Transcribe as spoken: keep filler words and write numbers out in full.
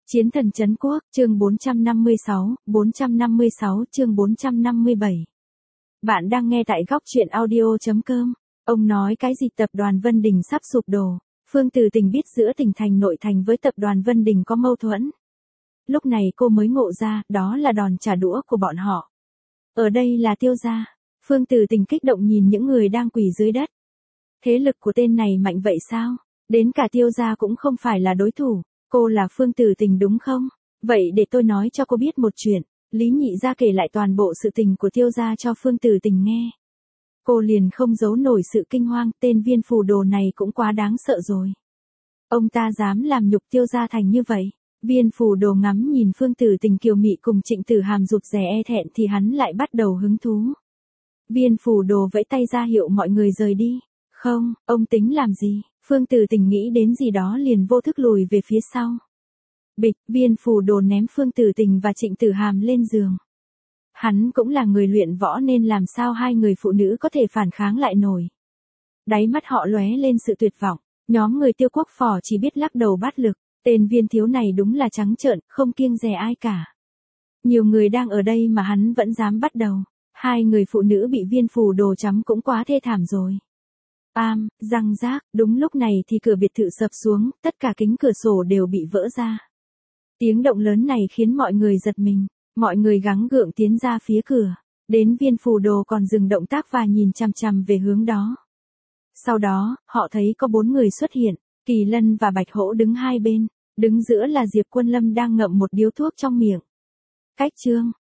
Chiến thần trấn quốc, chương bốn trăm năm mươi sáu, bốn trăm năm mươi sáu chương bốn trăm năm mươi bảy. Bạn đang nghe tại góc truyện audio chấm com. Ông nói cái gì tập đoàn Vân Đình sắp sụp đổ. Phương Từ Tình biết giữa tỉnh thành nội thành với tập đoàn Vân Đình có mâu thuẫn. Lúc này cô mới ngộ ra, đó là đòn trả đũa của bọn họ. Ở đây là Tiêu gia. Phương Từ Tình kích động nhìn những người đang quỳ dưới đất. Thế lực của tên này mạnh vậy sao? Đến cả Tiêu gia cũng không phải là đối thủ. Cô là Phương Từ Tình đúng không? Vậy để tôi nói cho cô biết một chuyện. Lý Nhị gia kể lại toàn bộ sự tình của Tiêu gia cho Phương Từ Tình nghe. Cô liền không giấu nổi sự kinh hoang, tên Viên Phù Đồ này cũng quá đáng sợ rồi. Ông ta dám làm nhục Tiêu gia thành như vậy. Viên Phù Đồ ngắm nhìn Phương Từ Tình kiều mị cùng Trịnh Tử Hàm rụt rè e thẹn thì hắn lại bắt đầu hứng thú. Viên Phù Đồ vẫy tay ra hiệu mọi người rời đi. Không, ông tính làm gì? Phương Từ Tình nghĩ đến gì đó liền vô thức lùi về phía sau. Bịch, Viên Phù Đồ ném Phương Từ Tình và Trịnh Tử Hàm lên giường. Hắn cũng là người luyện võ nên làm sao hai người phụ nữ có thể phản kháng lại nổi. Đáy mắt họ lóe lên sự tuyệt vọng, nhóm người Tiêu Quốc Phò chỉ biết lắc đầu bát lực, tên Viên thiếu này đúng là trắng trợn, không kiêng dè ai cả. Nhiều người đang ở đây mà hắn vẫn dám bắt đầu, hai người phụ nữ bị Viên Phù Đồ chấm cũng quá thê thảm rồi. Bam, răng rác, đúng lúc này thì cửa biệt thự sập xuống, tất cả kính cửa sổ đều bị vỡ ra. Tiếng động lớn này khiến mọi người giật mình, mọi người gắng gượng tiến ra phía cửa, đến Viên Phù Đồ còn dừng động tác và nhìn chằm chằm về hướng đó. Sau đó, họ thấy có bốn người xuất hiện, Kỳ Lân và Bạch Hổ đứng hai bên, đứng giữa là Diệp Quân Lâm đang ngậm một điếu thuốc trong miệng. Cách Trương,